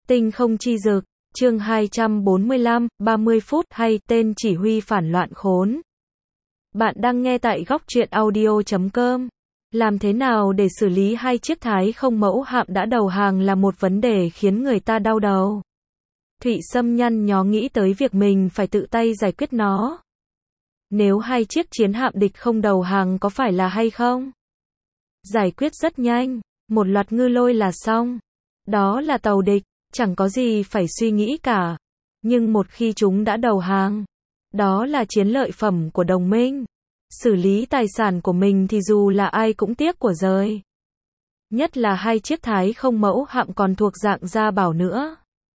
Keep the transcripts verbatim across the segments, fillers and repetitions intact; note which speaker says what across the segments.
Speaker 1: Tinh không chi dực, chương hai trăm bốn mươi lăm, ba mươi phút hay tên chỉ huy phản loạn khốn. Bạn đang nghe tại góc truyện audio chấm com. Làm thế nào để xử lý hai chiếc Thái không mẫu hạm đã đầu hàng là một vấn đề khiến người ta đau đầu. Thụy Sâm nhăn nhó nghĩ tới việc mình phải tự tay giải quyết nó. Nếu hai chiếc chiến hạm địch không đầu hàng có phải là hay không? Giải quyết rất nhanh, một loạt ngư lôi là xong. Đó là tàu địch, chẳng có gì phải suy nghĩ cả. Nhưng một khi chúng đã đầu hàng, đó là chiến lợi phẩm của đồng minh. Xử lý tài sản của mình thì dù là ai cũng tiếc của rời. Nhất là hai chiếc Thái không mẫu hạm còn thuộc dạng gia bảo nữa.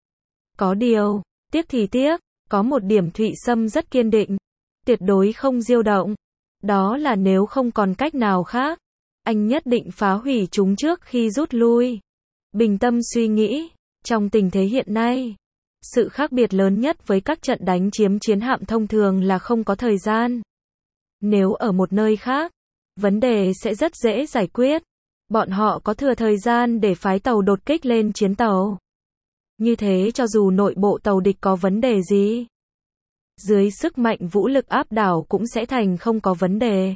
Speaker 1: Có điều, tiếc thì tiếc, có một điểm Thụy Sâm rất kiên định. Tuyệt đối không diêu động. Đó là nếu không còn cách nào khác, anh nhất định phá hủy chúng trước khi rút lui. Bình tâm suy nghĩ, trong tình thế hiện nay, sự khác biệt lớn nhất với các trận đánh chiếm chiến hạm thông thường là không có thời gian. Nếu ở một nơi khác, vấn đề sẽ rất dễ giải quyết. Bọn họ có thừa thời gian để phái tàu đột kích lên chiến tàu. Như thế cho dù nội bộ tàu địch có vấn đề gì, dưới sức mạnh vũ lực áp đảo cũng sẽ thành không có vấn đề.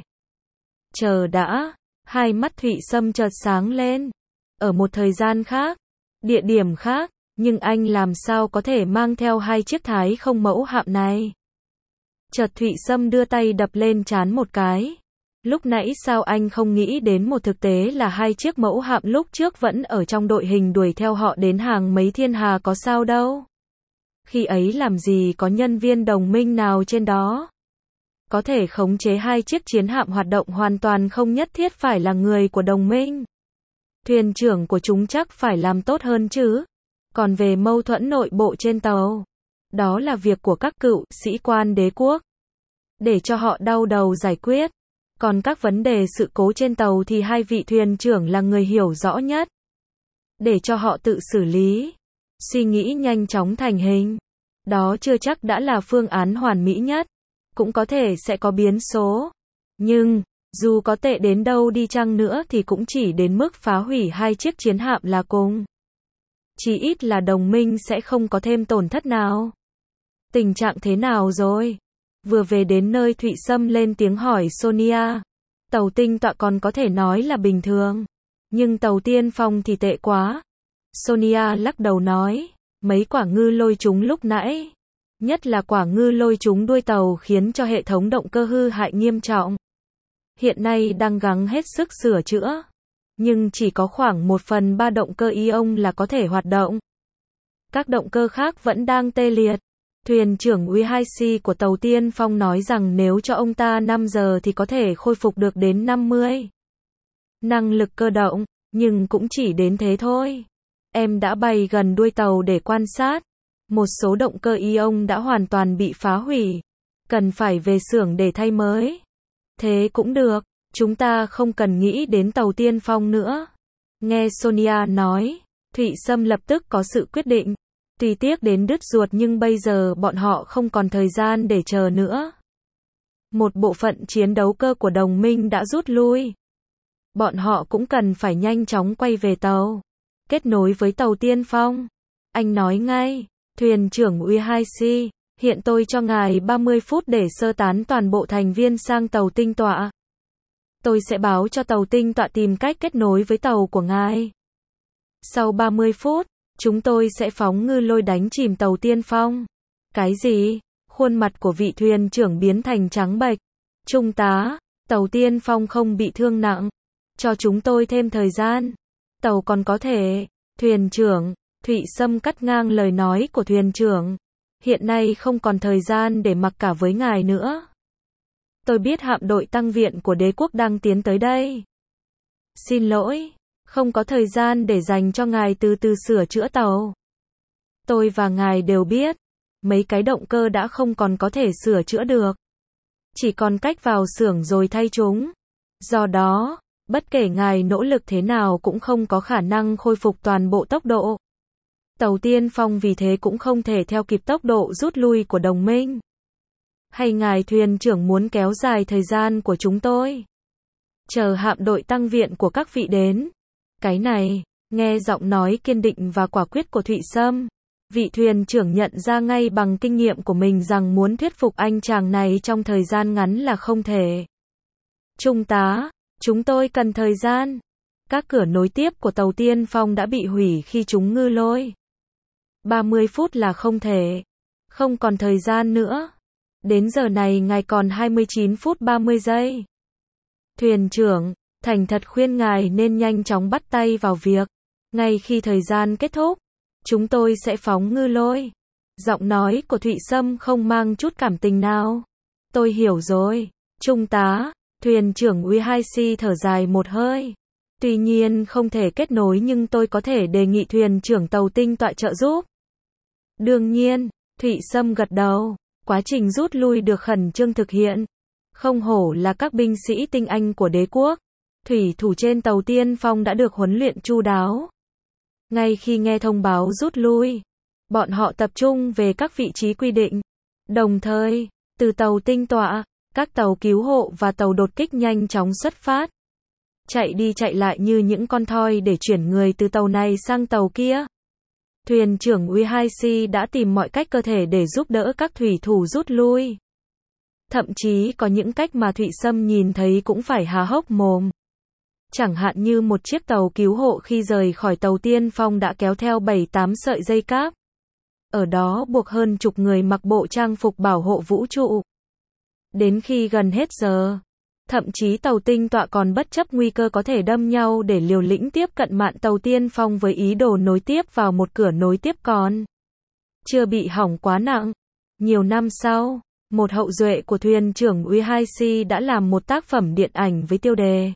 Speaker 1: Chờ đã, hai mắt Thụy Sâm chợt sáng lên. Ở một thời gian khác, địa điểm khác, nhưng anh làm sao có thể mang theo hai chiếc Thái không mẫu hạm này? Chợt Thụy Sâm đưa tay đập lên trán một cái. Lúc nãy sao anh không nghĩ đến một thực tế là hai chiếc mẫu hạm lúc trước vẫn ở trong đội hình đuổi theo họ đến hàng mấy thiên hà có sao đâu? Khi ấy làm gì có nhân viên đồng minh nào trên đó? Có thể khống chế hai chiếc chiến hạm hoạt động hoàn toàn không nhất thiết phải là người của đồng minh. Thuyền trưởng của chúng chắc phải làm tốt hơn chứ. Còn về mâu thuẫn nội bộ trên tàu, đó là việc của các cựu sĩ quan đế quốc. Để cho họ đau đầu giải quyết. Còn các vấn đề sự cố trên tàu thì hai vị thuyền trưởng là người hiểu rõ nhất. Để cho họ tự xử lý. Suy nghĩ nhanh chóng thành hình. Đó chưa chắc đã là phương án hoàn mỹ nhất. Cũng có thể sẽ có biến số. Nhưng, dù có tệ đến đâu đi chăng nữa thì cũng chỉ đến mức phá hủy hai chiếc chiến hạm là cùng. Chỉ ít là đồng minh sẽ không có thêm tổn thất nào. Tình trạng thế nào rồi? Vừa về đến nơi Thụy Sâm lên tiếng hỏi Sonia. Tàu tinh tọa còn có thể nói là bình thường. Nhưng tàu tiên phong thì tệ quá. Sonia lắc đầu nói. Mấy quả ngư lôi chúng lúc nãy. Nhất là quả ngư lôi chúng đuôi tàu khiến cho hệ thống động cơ hư hại nghiêm trọng. Hiện nay đang gắng hết sức sửa chữa. Nhưng chỉ có khoảng một phần ba động cơ ion là có thể hoạt động. Các động cơ khác vẫn đang tê liệt. Thuyền trưởng U hai C của tàu tiên phong nói rằng nếu cho ông ta năm giờ thì có thể khôi phục được đến năm mươi. Năng lực cơ động, nhưng cũng chỉ đến thế thôi. Em đã bay gần đuôi tàu để quan sát. Một số động cơ ion đã hoàn toàn bị phá hủy. Cần phải về xưởng để thay mới. Thế cũng được, chúng ta không cần nghĩ đến tàu tiên phong nữa. Nghe Sonia nói, Thụy Sâm lập tức có sự quyết định. Tuy tiếc đến đứt ruột nhưng bây giờ bọn họ không còn thời gian để chờ nữa. Một bộ phận chiến đấu cơ của đồng minh đã rút lui. Bọn họ cũng cần phải nhanh chóng quay về tàu. Kết nối với tàu tiên phong. Anh nói ngay, thuyền trưởng U hai C, hiện tôi cho ngài ba mươi phút để sơ tán toàn bộ thành viên sang tàu tinh tọa. Tôi sẽ báo cho tàu tinh tọa tìm cách kết nối với tàu của ngài. Sau ba mươi phút, chúng tôi sẽ phóng ngư lôi đánh chìm tàu tiên phong. Cái gì? Khuôn mặt của vị thuyền trưởng biến thành trắng bệch. Trung tá, tàu tiên phong không bị thương nặng. Cho chúng tôi thêm thời gian. Tàu còn có thể. Thuyền trưởng, Thụy Sâm cắt ngang lời nói của thuyền trưởng. Hiện nay không còn thời gian để mặc cả với ngài nữa. Tôi biết hạm đội tăng viện của đế quốc đang tiến tới đây. Xin lỗi, không có thời gian để dành cho ngài từ từ sửa chữa tàu. Tôi và ngài đều biết, mấy cái động cơ đã không còn có thể sửa chữa được. Chỉ còn cách vào xưởng rồi thay chúng. Do đó, bất kể ngài nỗ lực thế nào cũng không có khả năng khôi phục toàn bộ tốc độ. Tàu tiên phong vì thế cũng không thể theo kịp tốc độ rút lui của đồng minh. Hay ngài thuyền trưởng muốn kéo dài thời gian của chúng tôi? Chờ hạm đội tăng viện của các vị đến. Cái này, Nghe giọng nói kiên định và quả quyết của Thụy Sâm, vị thuyền trưởng nhận ra ngay bằng kinh nghiệm của mình rằng muốn thuyết phục anh chàng này trong thời gian ngắn là không thể. Trung tá, chúng tôi cần thời gian. Các cửa nối tiếp của tàu Tiên Phong đã bị hủy khi chúng ngư lôi. ba mươi phút là không thể. Không còn thời gian nữa. Đến giờ này ngài còn hai mươi chín phút ba mươi giây. Thuyền trưởng, thành thật khuyên ngài nên nhanh chóng bắt tay vào việc. Ngay khi thời gian kết thúc, chúng tôi sẽ phóng ngư lôi. Giọng nói của Thụy Sâm không mang chút cảm tình nào. Tôi hiểu rồi, Trung tá. Thuyền trưởng U hai C thở dài một hơi. Tuy nhiên không thể kết nối nhưng tôi có thể đề nghị thuyền trưởng tàu tinh tọa trợ giúp. Đương nhiên, Thụy Sâm gật đầu. Quá trình rút lui được khẩn trương thực hiện. Không hổ là các binh sĩ tinh anh của đế quốc. Thủy thủ trên tàu Tiên Phong đã được huấn luyện chu đáo. Ngay khi nghe thông báo rút lui, bọn họ tập trung về các vị trí quy định. Đồng thời, từ tàu tinh tọa, các tàu cứu hộ và tàu đột kích nhanh chóng xuất phát. Chạy đi chạy lại như những con thoi để chuyển người từ tàu này sang tàu kia. Thuyền trưởng U hai C đã tìm mọi cách có thể để giúp đỡ các thủy thủ rút lui. Thậm chí có những cách mà Thụy Sâm nhìn thấy cũng phải há hốc mồm. Chẳng hạn như một chiếc tàu cứu hộ khi rời khỏi tàu Tiên Phong đã kéo theo bảy tám sợi dây cáp. Ở đó buộc hơn chục người mặc bộ trang phục bảo hộ vũ trụ. Đến khi gần hết giờ, thậm chí tàu tinh tọa còn bất chấp nguy cơ có thể đâm nhau để liều lĩnh tiếp cận mạn tàu Tiên Phong với ý đồ nối tiếp vào một cửa nối tiếp còn chưa bị hỏng quá nặng. Nhiều năm sau, một hậu duệ của thuyền trưởng U hai C đã làm một tác phẩm điện ảnh với tiêu đề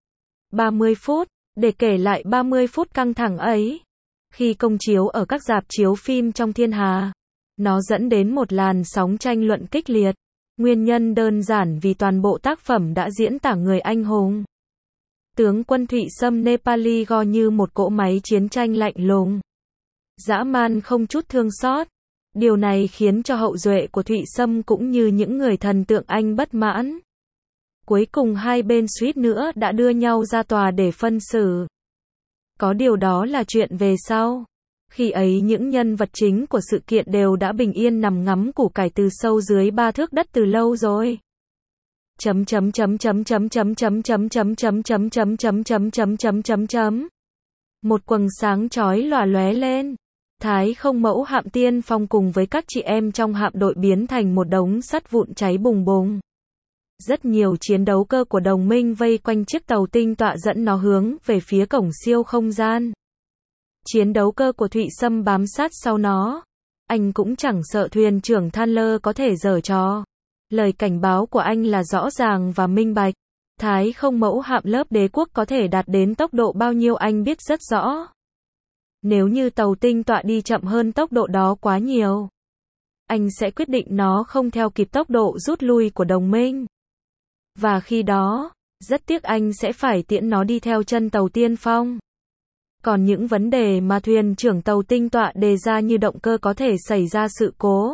Speaker 1: ba mươi phút, để kể lại ba mươi phút căng thẳng ấy. Khi công chiếu ở các rạp chiếu phim trong thiên hà, nó dẫn đến một làn sóng tranh luận kịch liệt. Nguyên nhân đơn giản vì toàn bộ tác phẩm đã diễn tả người anh hùng tướng quân Thụy Sâm Nepali go như một cỗ máy chiến tranh lạnh lùng, dã man không chút thương xót. Điều này khiến cho hậu duệ của Thụy Sâm cũng như những người thần tượng Anh bất mãn. Cuối cùng hai bên suýt nữa đã đưa nhau ra tòa để phân xử. Có điều đó là chuyện về sau. Khi ấy những nhân vật chính của sự kiện đều đã bình yên nằm ngắm củ cải từ sâu dưới ba thước đất từ lâu rồi. Chấm chấm chấm chấm chấm chấm chấm chấm chấm chấm chấm chấm chấm chấm chấm chấm chấm chấm. Một quầng sáng chói lòa lóe lên. Thái không mẫu hạm Tiên Phong cùng với các chị em trong hạm đội biến thành một đống sắt vụn cháy bùng bùng. Rất nhiều chiến đấu cơ của đồng minh vây quanh chiếc tàu tinh tọa dẫn nó hướng về phía cổng siêu không gian. Chiến đấu cơ của Thụy Sâm bám sát sau nó. Anh cũng chẳng sợ thuyền trưởng Thaler có thể giở trò. Lời cảnh báo của anh là rõ ràng và minh bạch. Thái không mẫu hạm lớp đế quốc có thể đạt đến tốc độ bao nhiêu anh biết rất rõ. Nếu như tàu tinh tọa đi chậm hơn tốc độ đó quá nhiều, anh sẽ quyết định nó không theo kịp tốc độ rút lui của đồng minh. Và khi đó, rất tiếc anh sẽ phải tiễn nó đi theo chân tàu Tiên Phong. Còn những vấn đề mà thuyền trưởng tàu tinh tọa đề ra như động cơ có thể xảy ra sự cố,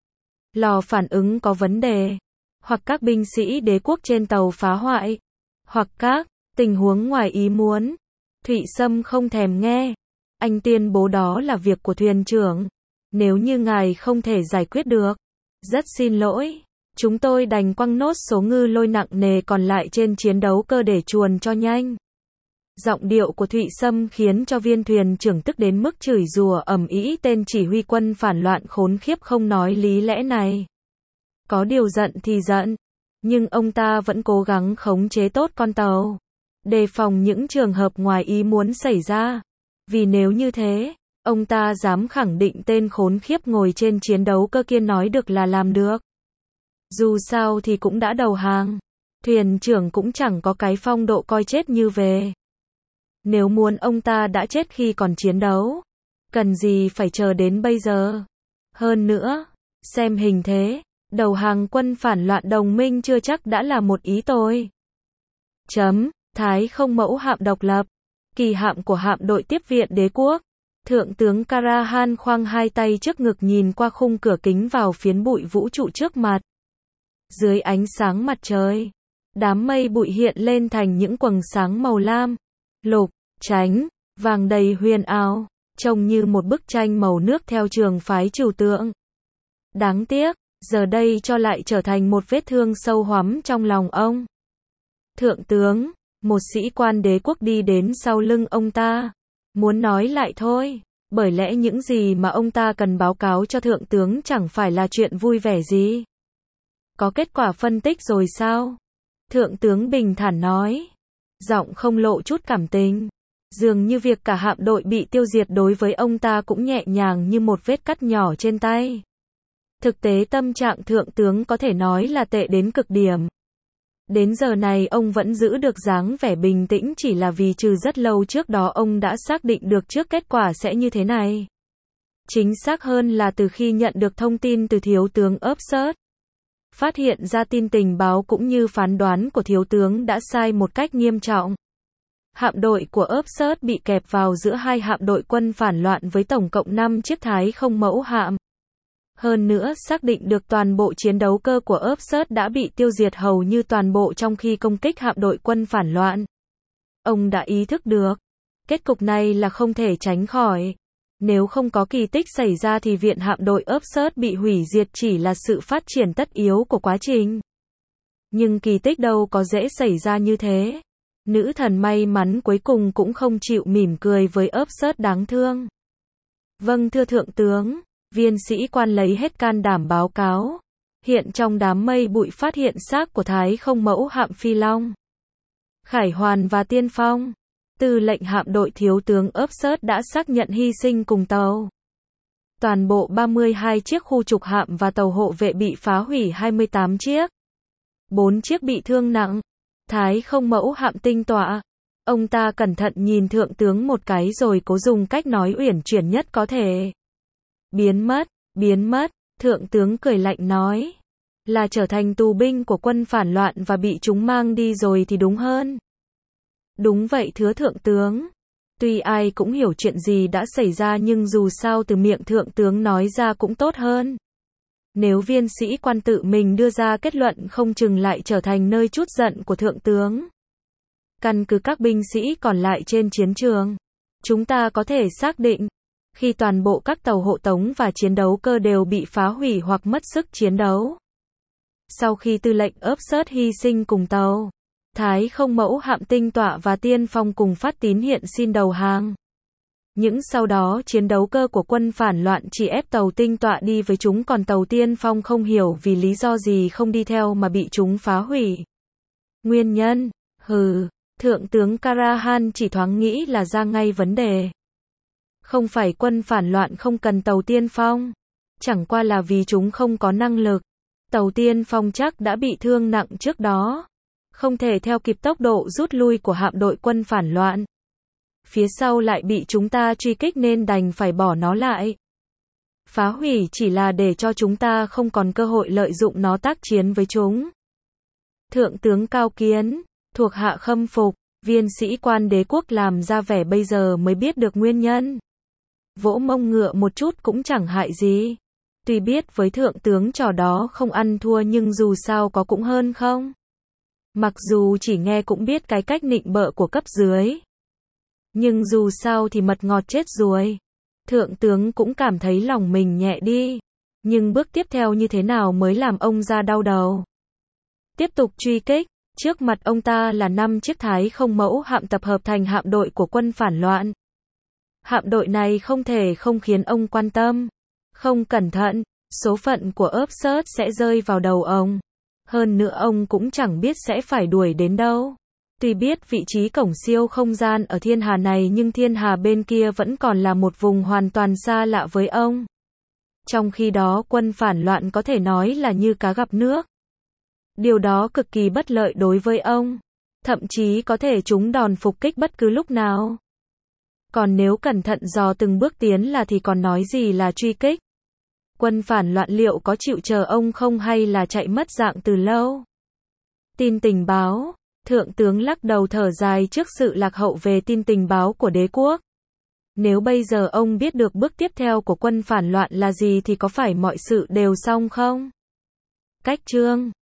Speaker 1: lò phản ứng có vấn đề, hoặc các binh sĩ đế quốc trên tàu phá hoại, hoặc các tình huống ngoài ý muốn, Thụy Sâm không thèm nghe. Anh tuyên bố đó là việc của thuyền trưởng. Nếu như ngài không thể giải quyết được, rất xin lỗi, chúng tôi đành quăng nốt số ngư lôi nặng nề còn lại trên chiến đấu cơ để chuồn cho nhanh. Giọng điệu của Thụy Sâm khiến cho viên thuyền trưởng tức đến mức chửi rủa ầm ĩ tên chỉ huy quân phản loạn khốn khiếp không nói lý lẽ này. Có điều giận thì giận, nhưng ông ta vẫn cố gắng khống chế tốt con tàu, đề phòng những trường hợp ngoài ý muốn xảy ra. Vì nếu như thế, ông ta dám khẳng định tên khốn khiếp ngồi trên chiến đấu cơ kia nói được là làm được. Dù sao thì cũng đã đầu hàng. Thuyền trưởng cũng chẳng có cái phong độ coi chết như về. Nếu muốn ông ta đã chết khi còn chiến đấu, cần gì phải chờ đến bây giờ. Hơn nữa, xem hình thế, đầu hàng quân phản loạn đồng minh chưa chắc đã là một ý tôi. Chấm, Thái không mẫu hạm độc lập. Kỳ hạm của hạm đội tiếp viện đế quốc. Thượng tướng Karahan khoang hai tay trước ngực nhìn qua khung cửa kính vào phiến bụi vũ trụ trước mặt. Dưới ánh sáng mặt trời, đám mây bụi hiện lên thành những quầng sáng màu lam, lục, chánh. vàng đầy huyền ảo, trông như một bức tranh màu nước theo trường phái trừu tượng. Đáng tiếc, giờ đây cho lại trở thành một vết thương sâu hoắm trong lòng ông. Thượng tướng, một sĩ quan đế quốc đi đến sau lưng ông ta, muốn nói lại thôi, bởi lẽ những gì mà ông ta cần báo cáo cho thượng tướng chẳng phải là chuyện vui vẻ gì. Có kết quả phân tích rồi sao? Thượng tướng bình thản nói, giọng không lộ chút cảm tình. Dường như việc cả hạm đội bị tiêu diệt đối với ông ta cũng nhẹ nhàng như một vết cắt nhỏ trên tay. Thực tế tâm trạng thượng tướng có thể nói là tệ đến cực điểm. Đến giờ này ông vẫn giữ được dáng vẻ bình tĩnh chỉ là vì trừ rất lâu trước đó ông đã xác định được trước kết quả sẽ như thế này. Chính xác hơn là từ khi nhận được thông tin từ thiếu tướng Upshurt. Phát hiện ra tin tình báo cũng như phán đoán của thiếu tướng đã sai một cách nghiêm trọng. Hạm đội của Upshurt bị kẹp vào giữa hai hạm đội quân phản loạn với tổng cộng năm chiếc Thái không mẫu hạm. Hơn nữa xác định được toàn bộ chiến đấu cơ của Upshurt đã bị tiêu diệt hầu như toàn bộ trong khi công kích hạm đội quân phản loạn. Ông đã ý thức được, kết cục này là không thể tránh khỏi. Nếu không có kỳ tích xảy ra thì viện hạm đội Upshurt bị hủy diệt chỉ là sự phát triển tất yếu của quá trình. Nhưng kỳ tích đâu có dễ xảy ra như thế. Nữ thần may mắn cuối cùng cũng không chịu mỉm cười với Upshurt đáng thương. Vâng thưa thượng tướng, viên sĩ quan lấy hết can đảm báo cáo. Hiện trong đám mây bụi phát hiện xác của Thái không mẫu hạm Phi Long, Khải Hoàn và Tiên Phong. Tư lệnh hạm đội thiếu tướng Upshurt đã xác nhận hy sinh cùng tàu. Toàn bộ ba mươi hai chiếc khu trục hạm và tàu hộ vệ bị phá hủy hai mươi tám chiếc. bốn chiếc bị thương nặng. Thái không mẫu hạm tinh tọa. Ông ta cẩn thận nhìn thượng tướng một cái rồi cố dùng cách nói uyển chuyển nhất có thể. Biến mất, biến mất, thượng tướng cười lạnh nói. Là trở thành tù binh của quân phản loạn và bị chúng mang đi rồi thì đúng hơn. Đúng vậy thưa thượng tướng. Tuy ai cũng hiểu chuyện gì đã xảy ra nhưng dù sao từ miệng thượng tướng nói ra cũng tốt hơn. Nếu viên sĩ quan tự mình đưa ra kết luận không chừng lại trở thành nơi trút giận của thượng tướng. Căn cứ các binh sĩ còn lại trên chiến trường, chúng ta có thể xác định, khi toàn bộ các tàu hộ tống và chiến đấu cơ đều bị phá hủy hoặc mất sức chiến đấu. Sau khi tư lệnh Upshurt hy sinh cùng tàu, Thái không mẫu hạm tinh tọa và Tiên Phong cùng phát tín hiện xin đầu hàng. Những sau đó chiến đấu cơ của quân phản loạn chỉ ép tàu tinh tọa đi với chúng còn tàu Tiên Phong không hiểu vì lý do gì không đi theo mà bị chúng phá hủy. Nguyên nhân? Hừ, thượng tướng Karahan chỉ thoáng nghĩ là ra ngay vấn đề. Không phải quân phản loạn không cần tàu Tiên Phong, chẳng qua là vì chúng không có năng lực. Tàu Tiên Phong chắc đã bị thương nặng trước đó, không thể theo kịp tốc độ rút lui của hạm đội quân phản loạn. Phía sau lại bị chúng ta truy kích nên đành phải bỏ nó lại. Phá hủy chỉ là để cho chúng ta không còn cơ hội lợi dụng nó tác chiến với chúng. Thượng tướng Cao Kiến, thuộc hạ khâm phục, viên sĩ quan đế quốc làm ra vẻ bây giờ mới biết được nguyên nhân. Vỗ mông ngựa một chút cũng chẳng hại gì. Tuy biết với thượng tướng trò đó không ăn thua nhưng dù sao có cũng hơn không. Mặc dù chỉ nghe cũng biết cái cách nịnh bợ của cấp dưới. Nhưng dù sao thì mật ngọt chết ruồi. Thượng tướng cũng cảm thấy lòng mình nhẹ đi. Nhưng bước tiếp theo như thế nào mới làm ông ra đau đầu. Tiếp tục truy kích. Trước mặt ông ta là năm chiếc Thái không mẫu hạm tập hợp thành hạm đội của quân phản loạn. Hạm đội này không thể không khiến ông quan tâm. Không cẩn thận, số phận của Upshurt sẽ rơi vào đầu ông. Hơn nữa ông cũng chẳng biết sẽ phải đuổi đến đâu. Tuy biết vị trí cổng siêu không gian ở thiên hà này nhưng thiên hà bên kia vẫn còn là một vùng hoàn toàn xa lạ với ông. Trong khi đó quân phản loạn có thể nói là như cá gặp nước. Điều đó cực kỳ bất lợi đối với ông. Thậm chí có thể trúng đòn phục kích bất cứ lúc nào. Còn nếu cẩn thận dò từng bước tiến là thì còn nói gì là truy kích. Quân phản loạn liệu có chịu chờ ông không hay là chạy mất dạng từ lâu. Tin tình báo. Thượng tướng lắc đầu thở dài trước sự lạc hậu về tin tình báo của đế quốc. Nếu bây giờ ông biết được bước tiếp theo của quân phản loạn là gì thì có phải mọi sự đều xong không? Cách chương